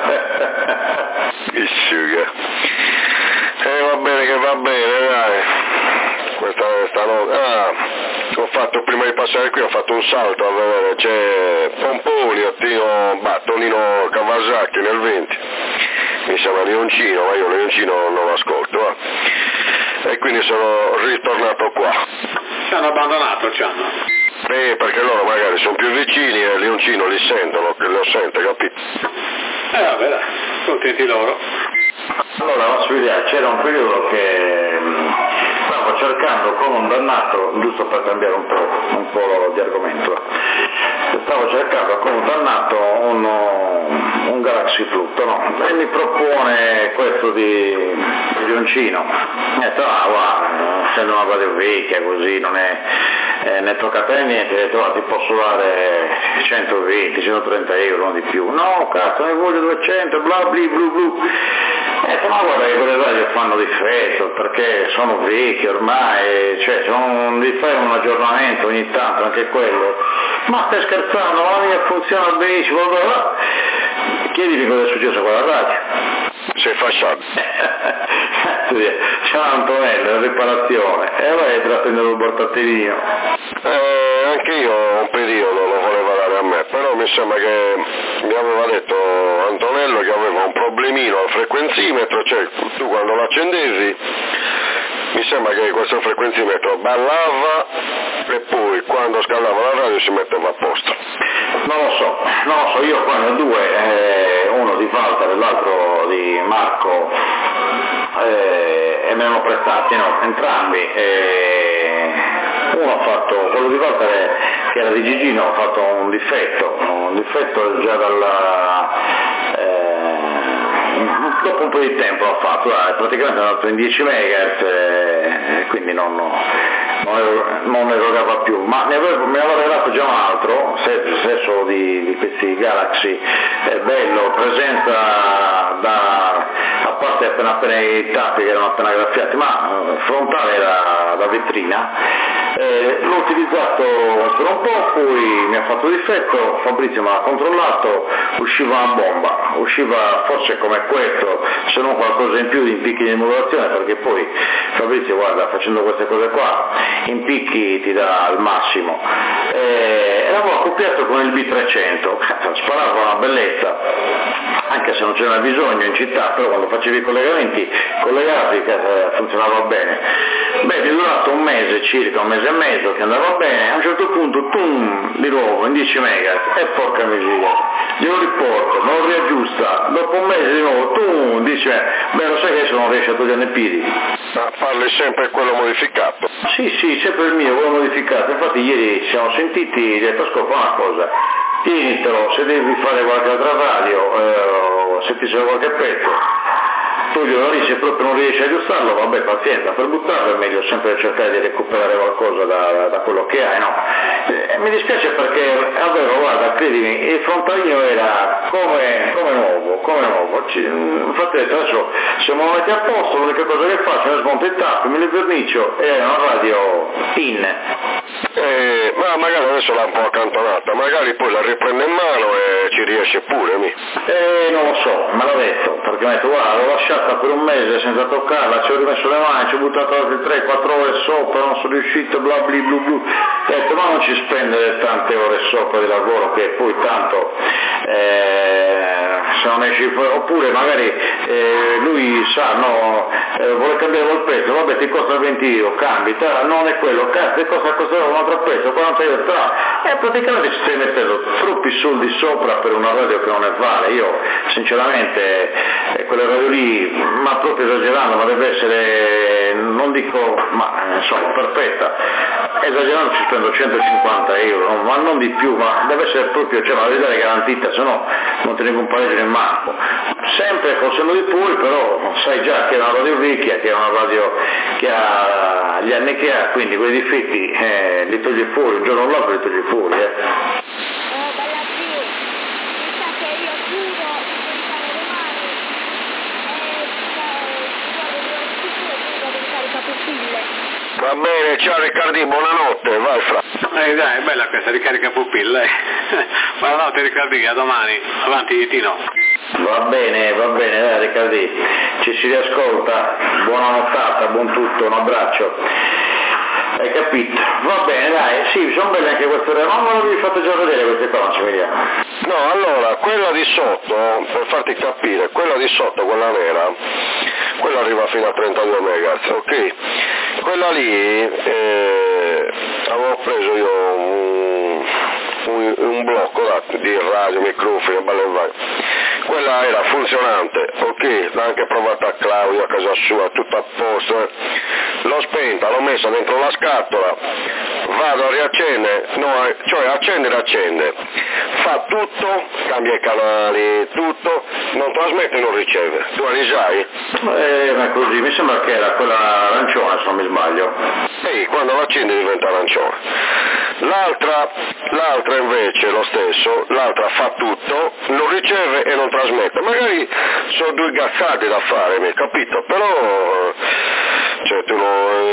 Che sciuga. Va bene che va bene, dai. Questa notte. Ho fatto, prima di passare qui, ho fatto un salto a vedere, c'è Pomponi, Tonino Kawasaki nel 20. Mi sembra Leoncino, ma io Leoncino non lo ascolto, e quindi sono ritornato qua. Ci hanno abbandonato, Perché loro magari sono più vicini e Leoncino li sentono, che lo sente, capito? Vabbè, dai, contenti loro. Allora, c'era un periodo che stavo cercando come un dannato, giusto per cambiare un po' di argomento, stavo cercando come un dannato un Galaxy Pluto, no? E mi propone questo di Leoncino. Mi ha detto, guarda, essendo una cosa vecchia così, non è ne tocca a te niente, ho detto, ti posso dare 120, 130 euro, non di più. No, cazzo, ne voglio 200, bla bli blu blu. Ma guarda che quelle radio fanno difetto perché sono vecchi ormai, cioè devi fare un aggiornamento ogni tanto, anche quello. Ma stai scherzando, la mia funziona benissimo, chiedimi cosa è successo con la radio. Sei fasciato. C'è Antonello in riparazione e allora entra a prendere un portattilino. Anche io un periodo lo voleva dare a me, però mi sembra che mi aveva detto Antonello che aveva un problemino al frequenzimetro, cioè tu quando l'accendevi mi sembra che questo frequenzimetro ballava e poi quando scaldava la radio si metteva a posto. Non lo so, io qua ne ho due, uno di Walter e l'altro di Marco, e me ne hanno prestati, entrambi. Uno ha fatto, quello di Walter che era di Gigino, ha fatto un difetto già dopo un po' di tempo l'ha fatto, praticamente è andato in 10 MHz e quindi non erogava più, ma mi aveva regalato già un altro, stesso di questi Galaxy, bello, presenza a parte appena i tappi che erano appena graffiati, ma frontale era da vetrina. L'ho utilizzato per un po', poi mi ha fatto difetto, Fabrizio mi ha controllato, usciva una bomba, usciva forse come questo, se non qualcosa in più di impicchi di modulazione, perché poi Fabrizio guarda, facendo queste cose qua, impicchi ti dà al massimo. L'avevo accoppiato con il B300, sparava una bellezza, anche se non c'era bisogno in città, però quando facevi i collegamenti collegati funzionava bene. Mi è durato un mese circa, un mese e mezzo che andava bene, a un certo punto di nuovo in 10 MHz e porca miseria, glielo riporto, me lo riaggiusta, dopo un mese di nuovo dice, lo sai che adesso non riesce a togliere i piedi. Ma parli sempre quello modificato? Sì, sempre il mio, quello modificato, infatti ieri ci siamo sentiti, gli ho detto ascolta una cosa, tienitelo, se devi fare qualche altra radio, se ti serve qualche pezzo, toglielo lì, se proprio non riesci a aggiustarlo, vabbè, pazienza, per buttarlo è meglio sempre cercare di recuperare qualcosa da quello che hai, no? Mi dispiace perché avevo, guarda, credimi, il frontalino era come nuovo, infatti adesso se me lo metti a posto, l'unica cosa che faccio è smonto i tappi, me li vernicio e è una radio in. Ma magari adesso l'ha un po' accantonata, magari poi la riprende in mano e ci riesce pure, non lo so, me l'ha detto, perché mi ha detto guarda, l'ho lasciata per un mese senza toccarla, ci ho rimesso le mani, ci ho buttato altre 3-4 ore sopra, non sono riuscito, bla bli blu blu. Ho detto ma non ci spendere tante ore sopra di lavoro che poi tanto se non esci fuori, oppure magari lui sa, vuole cambiare quel pezzo, vabbè ti costa 20 euro, cambi, non è quello, cazzo ti costa un altro pezzo, 40 euro, praticamente ci stai mettendo troppi soldi sopra per una radio che non è vale. Io sinceramente quella radio lì, ma proprio esagerando, ma deve essere, non dico, ma insomma perfetta, esagerando ci spendo 150 euro, ma non di più, ma deve essere proprio, cioè la verità è garantita, se no non te ne compareggi in manco. Sempre col senno di poi, però sai già che è una radio vecchia, che è una radio che ha gli anni che ha, quindi quei difetti li togli fuori, un giorno l'altro li togli fuori. Bella zio, mi sa che io giuro di pensare domani vado in carica pupille. Va bene, ciao Riccardi, buonanotte, vai Fra. Dai, è bella questa, ricarica pupille. Buonanotte Riccardi, a domani, avanti Tino. Va bene, dai Riccardi, ci si riascolta, buona nottata, buon tutto, un abbraccio. Hai capito? Va bene, dai, sì, sono belle anche queste, ma non vi fate già vedere queste cose, vediamo. No, allora, quella di sotto, per farti capire, quella di sotto, quella nera, quella arriva fino a 32 MHz, ok? Quella lì, avevo preso io un blocco di radio, microfoni e balle vai. Quella era funzionante, ok, l'ha anche provata a Claudio a casa sua, tutto a posto, l'ho spenta, l'ho messa dentro la scatola, vado a riaccendere, cioè accende, fa tutto, cambia i canali, tutto, non trasmette e non riceve, tu risai? Ma così, mi sembra che era quella arancione se non mi sbaglio. Sì, quando l'accendi diventa arancione. L'altra invece lo stesso, l'altra fa tutto, non riceve e non trasmette, magari sono due gazzate da fare, mi hai capito? Però cioè tu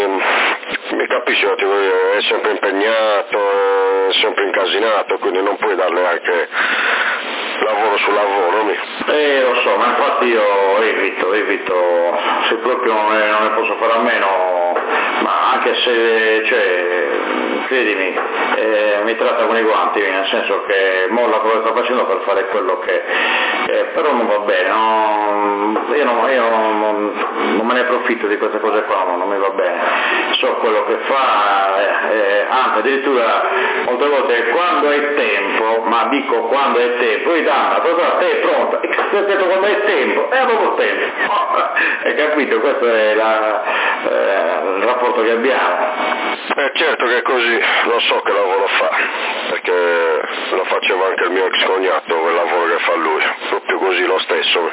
mi capisci, è sempre impegnato, è sempre incasinato, quindi non puoi darle anche lavoro su lavoro. Lo so, ma infatti io evito, se proprio non ne posso fare a meno, ma anche se, cioè, credimi, mi tratta con i guanti, nel senso che molla quello che sto facendo per fare quello che, però non va bene, io non me ne approfitto di queste cose qua, non mi va bene, so quello che fa, anzi addirittura molte volte quando è tempo, ma dico quando è tempo, io Dana, è pronta, quando è tempo, è proprio tempo, hai capito? Questo è il rapporto che abbiamo. Certo che è così, lo so che lavoro fa, perché lo faceva anche il mio ex cognato, quel lavoro che fa lui, proprio così lo stesso,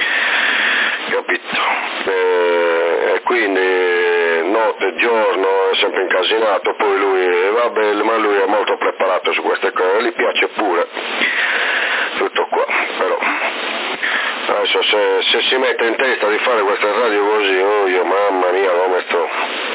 capito? E quindi notte e giorno è sempre incasinato, poi lui, vabbè, ma lui è molto preparato su queste cose, gli piace pure, tutto qua, però adesso se si mette in testa di fare queste radio così, oh io, mamma mia, come sto.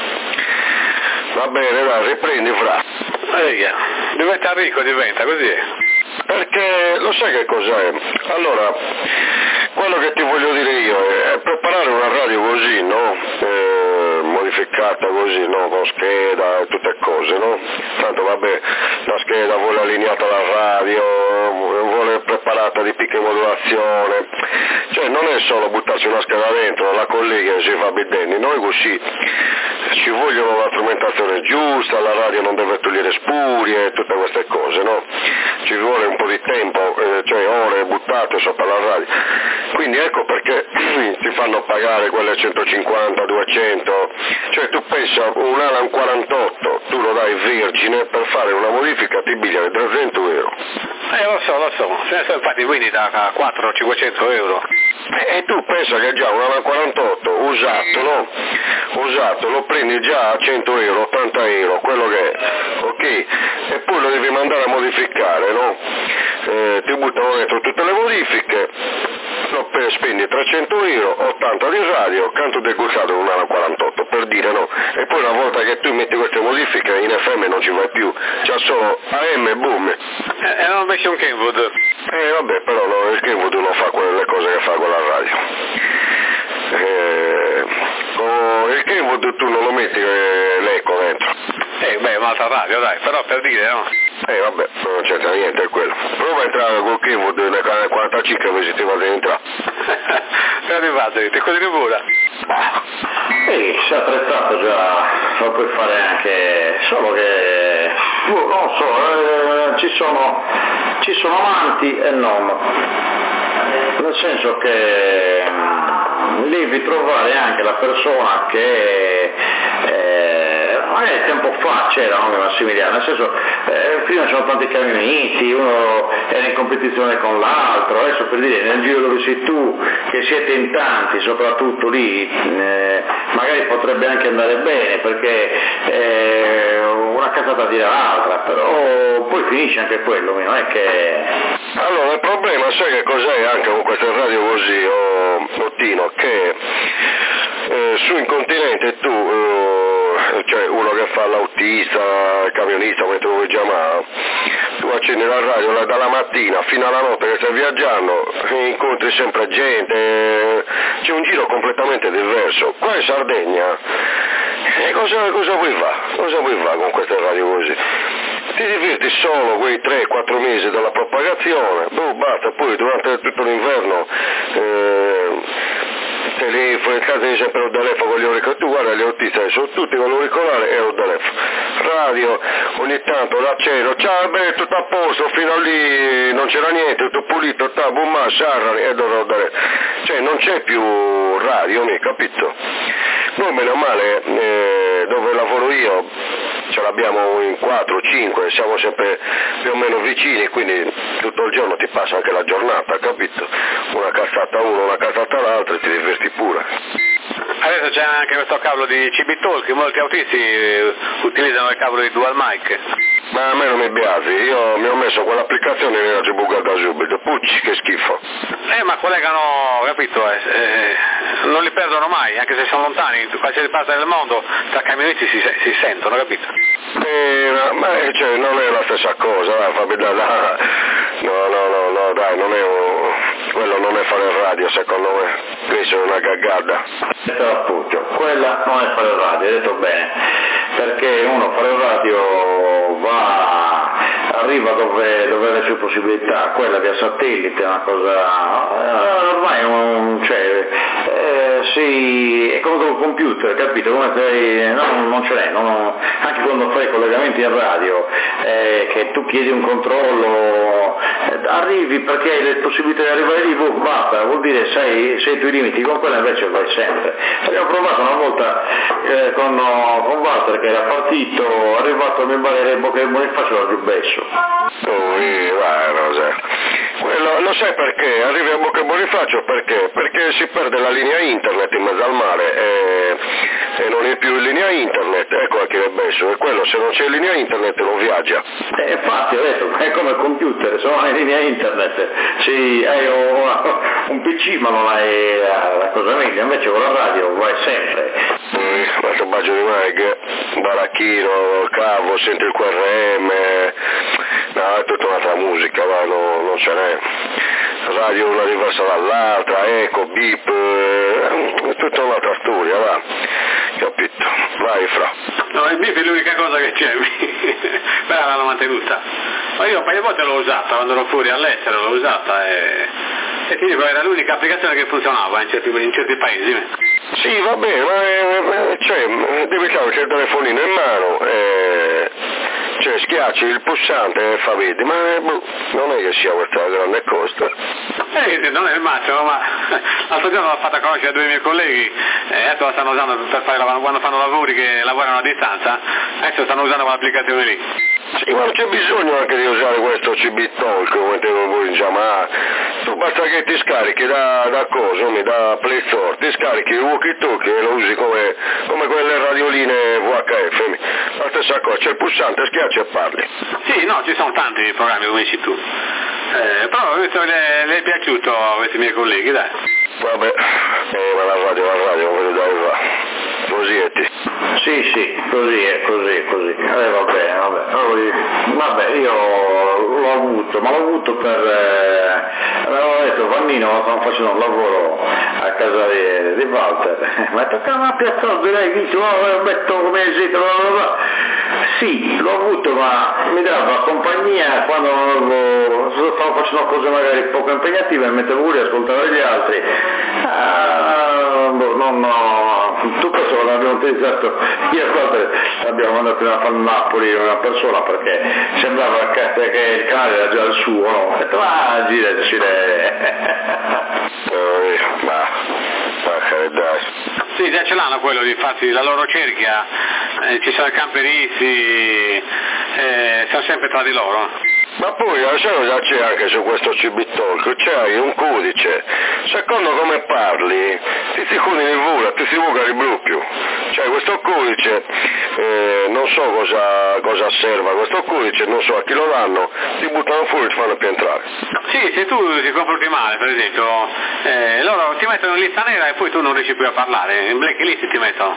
Va bene, dai, riprendi Fra. Diventa ricco, diventa così. Perché lo sai che cos'è? Allora, quello che ti voglio dire io è preparare una radio così, no? Modificata così, no? Con scheda e tutte cose, no? Tanto vabbè, la scheda vuole allineata alla radio, vuole preparata di picche modulazione, cioè non è solo buttarsi una scheda dentro, la collega e si fa bidenni, noi così ci vogliono la strumentazione giusta, la radio non deve togliere spurie, tutte queste cose, no? Ci vuole un po' di tempo, cioè ore buttate sopra la radio, quindi ecco perché ti fanno pagare quelle 150, 200, cioè tu pensa un Alan 48, tu lo dai vergine, per fare una modifica ti bigliano 300 euro. Lo so, infatti quindi da 400-500 euro. E tu pensa che già un Alan 48 usato, no? Usato lo prendi già a 100 euro, 80 euro, quello che è, ok? E poi lo devi mandare a modificare, no? Ti buttano dentro tutte le modifiche, spendi 300 euro, 80 di radio, canto degustato un Alan 48, per dire, no? E poi una volta che tu metti queste modifiche in FM non ci vai più, c'è solo AM, boom. E non invece un Kenwood? Vabbè, però il Kenwood non fa quelle cose che fa con la radio. Il Kenwood tu non lo metti l'eco dentro. Un'altra radio, dai, però per dire, no? Vabbè, non c'entra niente quello. Prova a entrare col Kenwood nel canale 45 così ti vado a entrare. Sei arrivato, ti così di pure? Si è attrezzato già, lo puoi fare anche, solo che, non so, ci sono amanti e non, nel senso che devi trovare anche la persona che magari tempo fa c'erano Massimiliano, nel senso prima c'erano tanti camionisti, uno era in competizione con l'altro, adesso per dire nel giro dove sei tu, che siete in tanti, soprattutto lì, magari potrebbe anche andare bene, perché una cazzata tira l'altra, però poi finisce anche quello, non è che... Allora il problema sai che cos'è anche con queste radio così, Tino, che su in continente tu, cioè uno che fa l'autista, il camionista, come tu vuoi chiamare, tu accendi la radio dalla mattina fino alla notte che stai viaggiando, incontri sempre gente, c'è un giro completamente diverso. Qua in Sardegna, cosa vuoi fare? Cosa vuoi fare con queste radio così? Ti diverti solo quei 3-4 mesi della propagazione, basta, poi durante tutto l'inverno telefono, in casa c'è sempre un telefono con gli auricolari, tu guarda gli autisti sono tutti con l'auricolare e un telefono, radio ogni tanto l'accedo, ciao beh tutto a posto, fino a lì non c'era niente, tutto pulito, bumma, sarrari e cioè non c'è più radio, mi capito? Noi meno male dove lavoro io ce l'abbiamo in 4-5, siamo sempre più o meno vicini, quindi tutto il giorno ti passa anche la giornata, capito? Una cazzata uno, una cazzata l'altra e ti diverti pure. Adesso c'è anche questo cavolo di CB Talk, molti autisti utilizzano il cavolo di Dual Mic. Ma a me non mi biasi, io mi ho messo quell'applicazione e mi ero bucata subito, pucci che schifo. Ma collegano, capito, non li perdono mai, anche se sono lontani, in qualsiasi parte del mondo, tra camionisti si sentono, capito? Ma cioè, non è la stessa cosa, dai, fammi dai, no, dai, non è quello non è fare radio, secondo me, questa è una cagata. Appunto, quella non è fare radio, hai detto bene, perché uno fare radio arriva dove ha le sue possibilità, quella via satellite è una cosa, ormai è come col computer, capito? Come non ce l'è, anche quando fai collegamenti in radio, che tu chiedi un controllo, arrivi perché hai le possibilità di arrivare lì, basta, vuol dire sei i tuoi limiti, con quella invece vai sempre. Abbiamo provato una volta con Walter che era partito, è arrivato a mi pare Bocca del Bonifacio era più besso. Lo sai perché? Arrivi a Bocca del Bonifacio perché? Perché si perde la linea internet in mezzo al mare e non è più in linea internet, ecco che è besso, e quello se non c'è linea internet non viaggia. Infatti ho detto, è come il computer, se non hai linea internet, hai un PC ma non hai la cosa meglio, invece con la radio vai sempre. Questo bacio di Meg, baracchino, cavo, senti il QRM, no, è tutta un'altra musica, va, non ce n'è. Radio una diversa dall'altra, eco, beep, è tutta un'altra storia, va, capito? Vai fra. No, il beep è l'unica cosa che c'è, però l'hanno mantenuta. Ma io un paio di volte l'ho usata, quando ero fuori all'estero l'ho usata e ti dico, era l'unica applicazione che funzionava in certi paesi. Sì, va bene, ma devi avere il telefonino in mano, schiacci il pulsante e fa vedi, ma non è che sia questa grande cosa. Non è il massimo, ma l'altro giorno l'ho fatta conoscere a due miei colleghi, adesso la stanno usando per fare quando fanno lavori che lavorano a distanza, adesso stanno usando quell'applicazione lì. Sì, ma non c'è bisogno anche di usare questo CB Talk, come te lo vuoi chiamare. Tu basta che ti scarichi da Play Store, ti scarichi il walkie-talkie e lo usi come quelle radioline VHF. La stessa cosa, c'è il pulsante, schiacci e parli. Sì, no, ci sono tanti programmi come dici tu. Però le è piaciuto a questi miei colleghi, dai. Vabbè, ma la radio, non vedo dove va. Così è ti. Sì, così è. Vabbè, io l'ho avuto per... avevo detto, Vannino, stavamo facendo un lavoro a casa di Walter, ma toccava una piazzola, l'hai visto, metto come esito, sì, l'ho avuto, ma mi dava compagnia quando stavo facendo cose magari poco impegnative, mi mettevo pure a ascoltare gli altri. Tutto questo l'abbiamo utilizzato io e Walter, l'abbiamo mandato a Napoli una persona perché sembrava che il canale era già il suo, no? Ho detto, giraci ma che dai. Sì, già ce l'hanno quello di farsi la loro cerchia, ci sono i camperisti, sono sempre tra di loro. Ma poi già c'è anche su questo Cibitalk, c'hai un codice, secondo come parli ti si cuni in vula, ti si vuga di più. C'hai questo codice, non so cosa serva questo codice, non so a chi lo danno, ti buttano fuori e ti fanno più entrare. Sì, se tu ti comporti male, per esempio, loro ti mettono in lista nera e poi tu non riesci più a parlare, in blacklist ti mettono.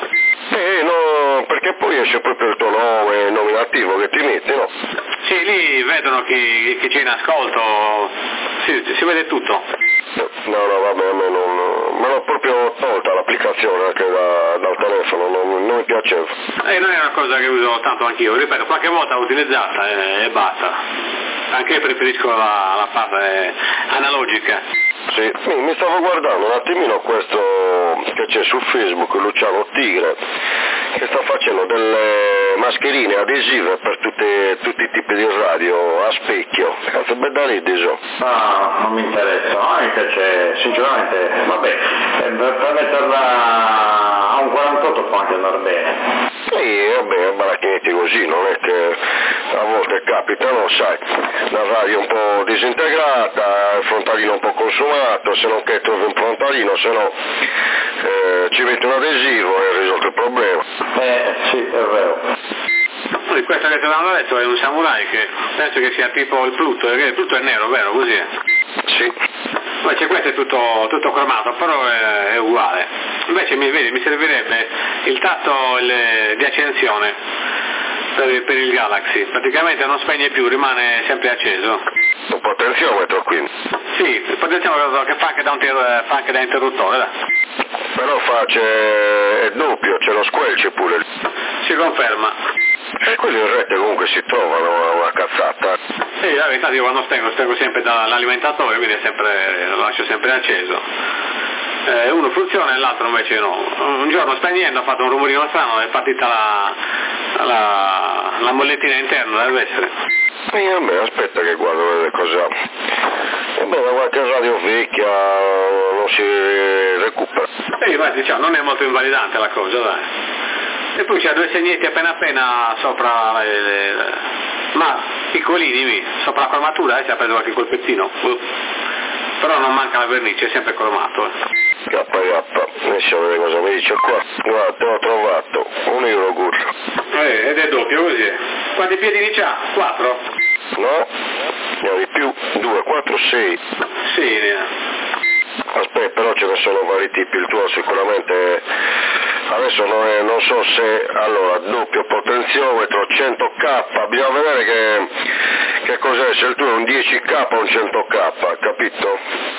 No, perché poi esce proprio il tuo nome nominativo che ti metti, no? Sì, lì vedono chi c'è in ascolto, si vede tutto. No, vabbè, a me me l'ho proprio tolta l'applicazione anche dal telefono, non mi piaceva. Non è una cosa che uso tanto anch'io, ripeto, qualche volta l'ho utilizzata e basta. Anche io preferisco la parte analogica. Sì, mi stavo guardando un attimino questo che c'è su Facebook, Luciano Tigre, che sta facendo delle mascherine adesive per tutti i tipi di radio a specchio. Cazzo, bella ridere. No, non mi interessa, no, mi piace, sinceramente, vabbè, per metterla a un 48 può anche andare bene. Sì, vabbè, baracchinetti così, non è che a volte capitano, sai, la radio un po' disintegrata, il frontalino un po' consumato, se non che trovi un frontalino, se no ci metti un adesivo e hai risolto il problema. Sì, è vero. Questo che ti avevano detto è un samurai che penso che sia tipo il Pluto, perché il Pluto è nero, vero? Così è? Sì. Invece questo è tutto cromato, però è uguale. Invece mi servirebbe il tasto di accensione per il Galaxy, praticamente non spegne più, rimane sempre acceso. Un potenziometro quindi? Sì, il potenziometro che fa anche da interruttore, dai. Però è doppio, c'è lo squelch pure. Si conferma. E quelli in rete comunque si trovano, una cazzata. Sì, la verità io quando spengo sempre dall'alimentatore, quindi lo lascio sempre acceso. Uno funziona e l'altro invece no. Un giorno spegnendo ha fatto un rumorino strano, è partita la mollettina interna, deve essere. Vabbè, aspetta che guardo le cose. Da qualche radio vecchia non si recupera. Ma diciamo, non è molto invalidante la cosa, dai. E poi c'ha due segnetti appena sopra ma piccolini, sopra la cromatura, si ha preso qualche colpettino. Però non manca la vernice, è sempre cromato. Adesso vedere cosa mi dice qua. Guarda, te l'ho trovato, €1 ed è doppio così. Quanti piedini c'ha? 4? No, ne ho di più, 2, 4, 6. Sì, Aspetta, però ce ne sono vari tipi, il tuo sicuramente, adesso non so se, allora, doppio potenziometro, 100K, bisogna vedere che cos'è, se il tuo è un 10K o un 100K, capito?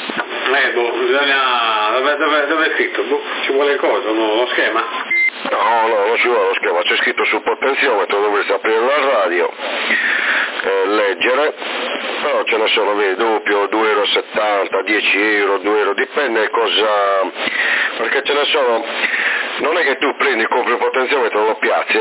Bisogna, dove è scritto? Ci vuole il coso, lo schema? No, non ci vuole lo schema, c'è scritto sul potenziometro, dovresti aprire la radio, leggere, però ce ne sono, vedi, doppio, €2,70, €10, €2, dipende cosa, perché ce ne sono, non è che tu prendi, compri il potenziometro e lo piazzi,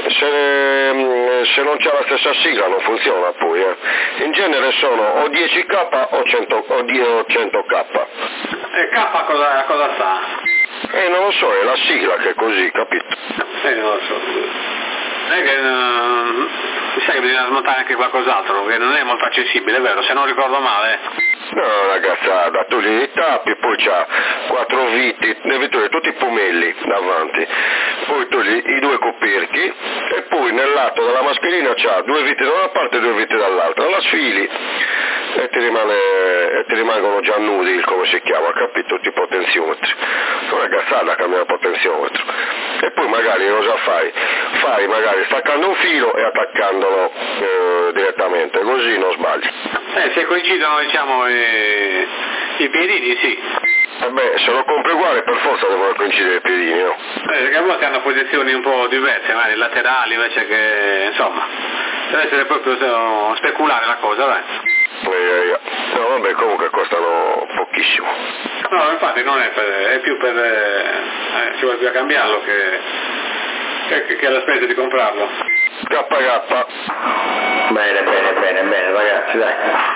se non c'è la stessa sigla non funziona poi, in genere sono o 10K o 100K. E K cosa sta? Non lo so, è la sigla che è così, capito? Non lo so. È che mi sa che bisogna smontare anche qualcos'altro, che non è molto accessibile, è vero, se non ricordo male. No, una cazzata, tu li tappi, poi c'ha 4 viti, devi togliere tutti i pomelli davanti, poi togli i 2 coperchi e poi nel lato della mascherina c'ha 2 viti da una parte e 2 viti dall'altra, la sfili e ti rimangono già nudi, come si chiama, capito? Tutti i potenziometri. Una cazzata cambiare il potenziometro. E poi magari cosa fai? Fai magari staccando un filo e attaccandolo direttamente, così non sbagli. Se coincidono diciamo i piedini sì. Se lo compri uguale per forza devono coincidere i piedini, no? Perché a volte hanno posizioni un po' diverse, magari laterali invece che, insomma, deve essere proprio speculare la cosa, dai. No, vabbè, comunque costano pochissimo. No, infatti non è più ci vuole più a cambiarlo che alla spesa di comprarlo. K. Bene, ragazzi, dai.